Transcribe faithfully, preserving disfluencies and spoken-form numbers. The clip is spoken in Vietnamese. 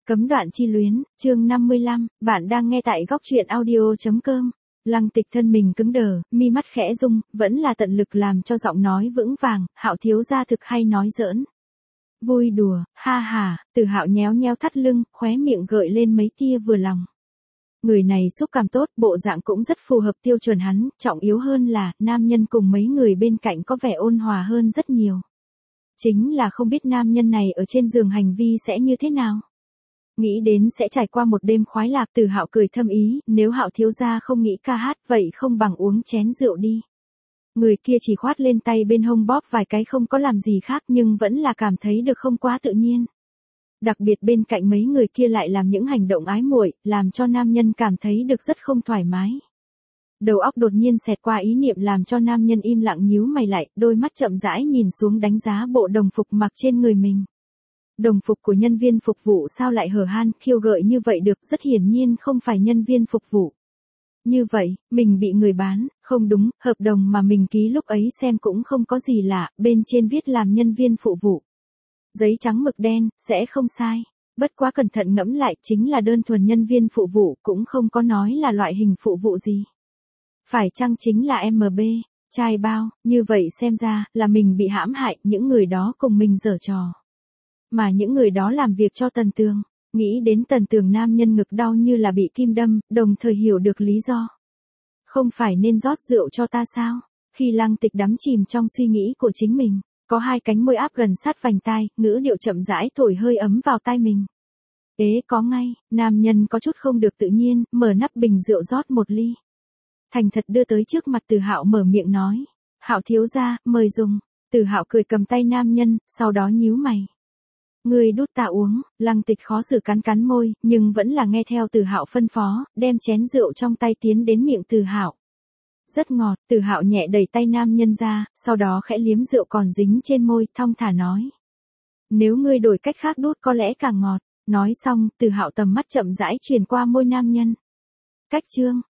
Cấm đoạn chi luyến, chương năm mươi lăm, bạn đang nghe tại góc truyện audio.com. Lăng Tịch thân mình cứng đờ, mi mắt khẽ rung, vẫn là tận lực làm cho giọng nói vững vàng, Hạo thiếu gia thực hay nói giỡn. Vui đùa, ha ha, Từ Hạo nhéo nhéo thắt lưng, khóe miệng gợi lên mấy tia vừa lòng. Người này xúc cảm tốt, bộ dạng cũng rất phù hợp tiêu chuẩn hắn, trọng yếu hơn là, nam nhân cùng mấy người bên cạnh có vẻ ôn hòa hơn rất nhiều. Chính là không biết nam nhân này ở trên giường hành vi sẽ như thế nào. Nghĩ đến sẽ trải qua một đêm khoái lạc, Từ Hạo cười thâm ý, nếu Hạo thiếu gia không nghĩ ca hát, vậy không bằng uống chén rượu đi. Người kia chỉ khoát lên tay bên hông bóp vài cái, không có làm gì khác nhưng vẫn là cảm thấy được không quá tự nhiên. Đặc biệt bên cạnh mấy người kia lại làm những hành động ái muội, làm cho nam nhân cảm thấy được rất không thoải mái. Đầu óc đột nhiên xẹt qua ý niệm làm cho nam nhân im lặng nhíu mày lại, đôi mắt chậm rãi nhìn xuống đánh giá bộ đồng phục mặc trên người mình. Đồng phục của nhân viên phục vụ sao lại hở han, khiêu gợi như vậy được, rất hiển nhiên không phải nhân viên phục vụ. Như vậy, mình bị người bán, không đúng, hợp đồng mà mình ký lúc ấy xem cũng không có gì lạ, bên trên viết làm nhân viên phụ vụ. Giấy trắng mực đen, sẽ không sai. Bất quá cẩn thận ngẫm lại, chính là đơn thuần nhân viên phụ vụ, cũng không có nói là loại hình phụ vụ gì. Phải chăng chính là em bê, trai bao, như vậy xem ra, là mình bị hãm hại, những người đó cùng mình giở trò. Mà những người đó làm việc cho Tần Tường, nghĩ đến Tần Tường nam nhân ngực đau như là bị kim đâm, đồng thời hiểu được lý do. Không phải nên rót rượu cho ta sao? Khi Lăng Tịch đắm chìm trong suy nghĩ của chính mình, có hai cánh môi áp gần sát vành tai, ngữ điệu chậm rãi thổi hơi ấm vào tai mình. Ế có ngay, nam nhân có chút không được tự nhiên, mở nắp bình rượu rót một ly. Thành thật đưa tới trước mặt Từ Hạo mở miệng nói. Hạo thiếu gia, mời dùng. Từ Hạo cười cầm tay nam nhân, sau đó nhíu mày. Người đút ta uống, Lăng Tịch khó xử cắn cắn môi, nhưng vẫn là nghe theo Từ Hạo phân phó, đem chén rượu trong tay tiến đến miệng Từ Hạo. Rất ngọt, Từ Hạo nhẹ đẩy tay nam nhân ra, sau đó khẽ liếm rượu còn dính trên môi, thong thả nói. Nếu ngươi đổi cách khác đút có lẽ càng ngọt. Nói xong, Từ Hạo tầm mắt chậm rãi truyền qua môi nam nhân. Cách chương,